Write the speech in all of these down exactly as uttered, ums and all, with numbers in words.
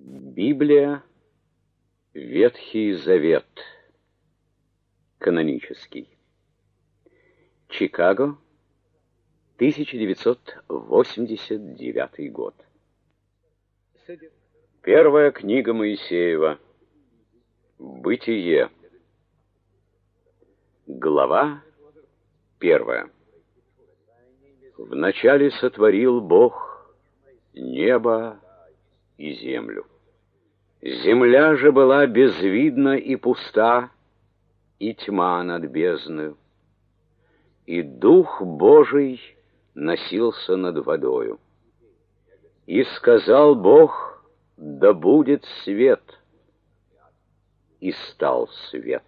Библия, Ветхий Завет, канонический. Чикаго, тысяча девятьсот восемьдесят девятый год. Первая книга Моисеева. Бытие. Глава первая. Вначале сотворил Бог небо и землю. Земля же была безвидна и пуста, и тьма над бездною. И Дух Божий носился над водою. И сказал Бог: да будет свет. И стал свет.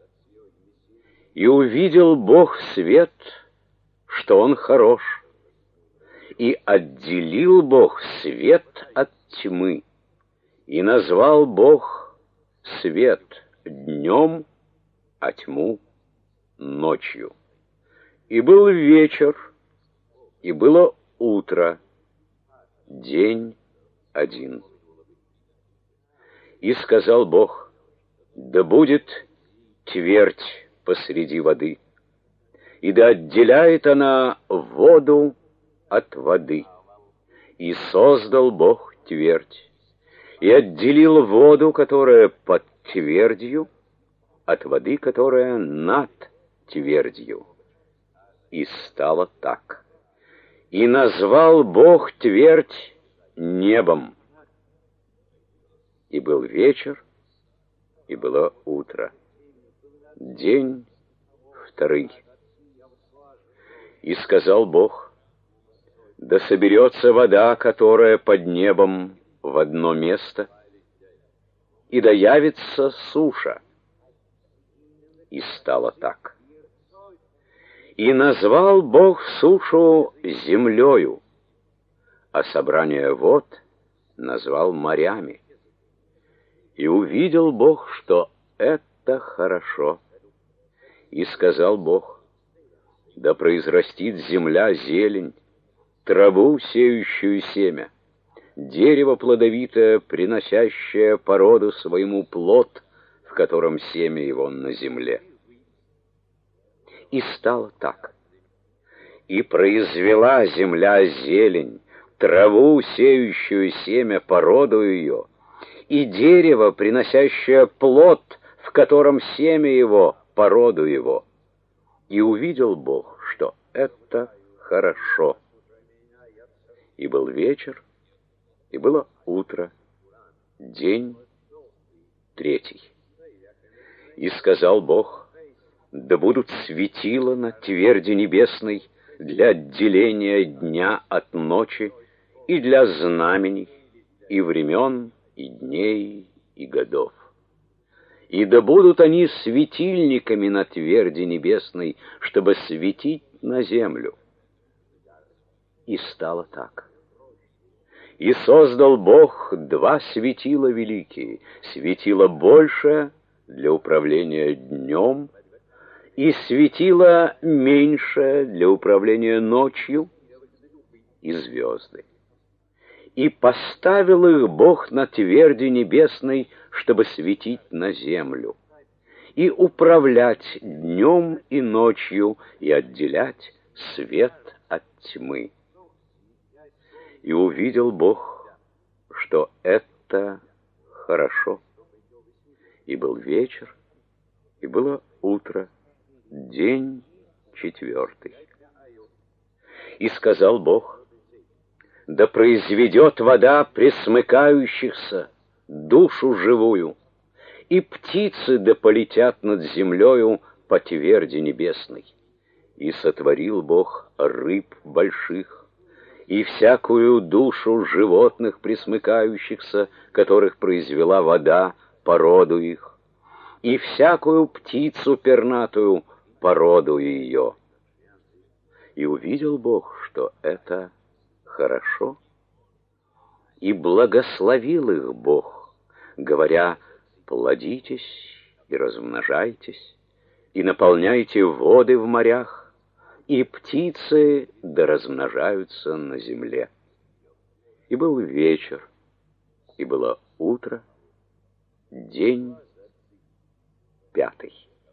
И увидел Бог свет, что он хорош. И отделил Бог свет от тьмы. И назвал Бог свет днем, а тьму ночью. И был вечер, и было утро, день один. И сказал Бог: да будет твердь посреди воды, и да отделяет она воду от воды. И создал Бог твердь, и отделил воду, которая под твердью, от воды, которая над твердью. И стало так. И назвал Бог твердь небом. И был вечер, и было утро, день второй. И сказал Бог: да соберется вода, которая под небом, в одно место, и да явится суша. И стало так. И назвал Бог сушу землею, а собрание вод назвал морями. И увидел Бог, что это хорошо. И сказал Бог: да произрастит земля зелень, траву, сеющую семя, дерево плодовитое, приносящее по роду своему плод, в котором семя его на земле. И стало так. И произвела земля зелень, траву, сеющую семя по роду ее, и дерево, приносящее плод, в котором семя его по роду его. И увидел Бог, что это хорошо. И был вечер, и было утро, день третий. И сказал Бог: да будут светила на тверди небесной для отделения дня от ночи, и для знамений, и времен, и дней, и годов. И да будут они светильниками на тверди небесной, чтобы светить на землю. И стало так. И создал Бог два светила великие, светило большее для управления днем, и светило меньшее для управления ночью, и звезды. И поставил их Бог на тверди небесной, чтобы светить на землю, и управлять днем и ночью, и отделять свет от тьмы. И увидел Бог, что это хорошо. И был вечер, и было утро, день четвертый. И сказал Бог: да произведет вода пресмыкающихся душу живую, и птицы да полетят над землею по тверди небесной. И сотворил Бог рыб больших, и всякую душу животных пресмыкающихся, которых произвела вода по роду их, и всякую птицу пернатую по роду ее. И увидел Бог, что это хорошо, и благословил их Бог, говоря: плодитесь и размножайтесь, и наполняйте воды в морях, и птицы да размножаются на земле. И был вечер, И было утро, день пятый.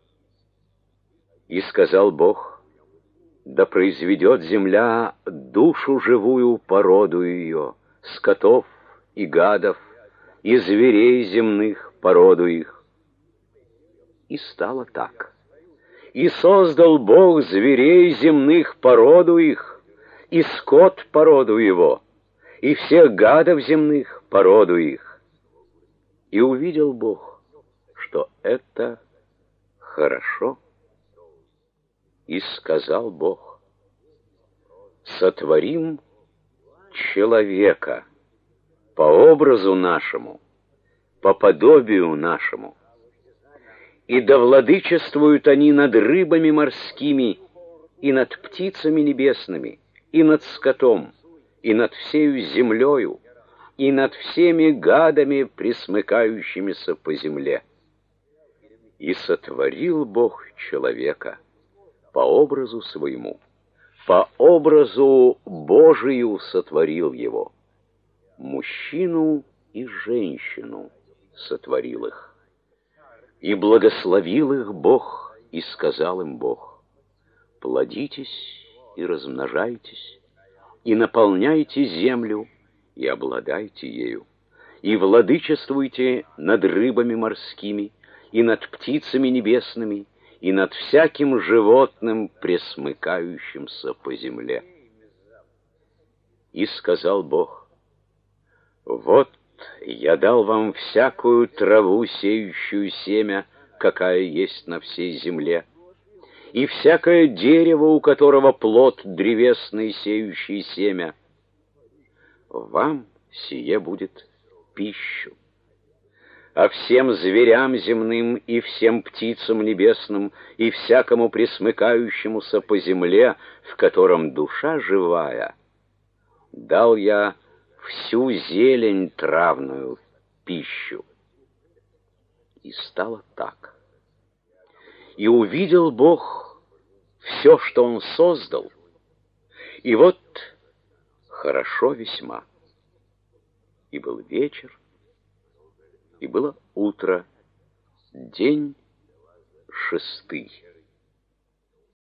И сказал Бог: да произведет земля душу живую породу ее, скотов и гадов, и зверей земных породу их. И стало так. И создал Бог зверей земных породу их, и скот породу его, и всех гадов земных породу их. И увидел Бог, что это хорошо. И сказал Бог: сотворим человека по образу нашему, по подобию нашему, и да владычествуют они над рыбами морскими, и над птицами небесными, и над скотом, и над всею землею, и над всеми гадами, пресмыкающимися по земле. И сотворил Бог человека по образу своему, по образу Божию сотворил его, мужчину и женщину сотворил их. И благословил их Бог, и сказал им Бог: плодитесь и размножайтесь, и наполняйте землю, и обладайте ею, и владычествуйте над рыбами морскими, и над птицами небесными, и над всяким животным, пресмыкающимся по земле. И сказал Бог: вот я дал вам всякую траву, сеющую семя, какая есть на всей земле, и всякое дерево, у которого плод древесный, сеющий семя. Вам сие будет пищу. А всем зверям земным и всем птицам небесным и всякому пресмыкающемуся по земле, в котором душа живая, дал я всю зелень травную пищу. И стало так. И увидел Бог все, что Он создал, и вот хорошо весьма. И был вечер, и было утро, день шестый.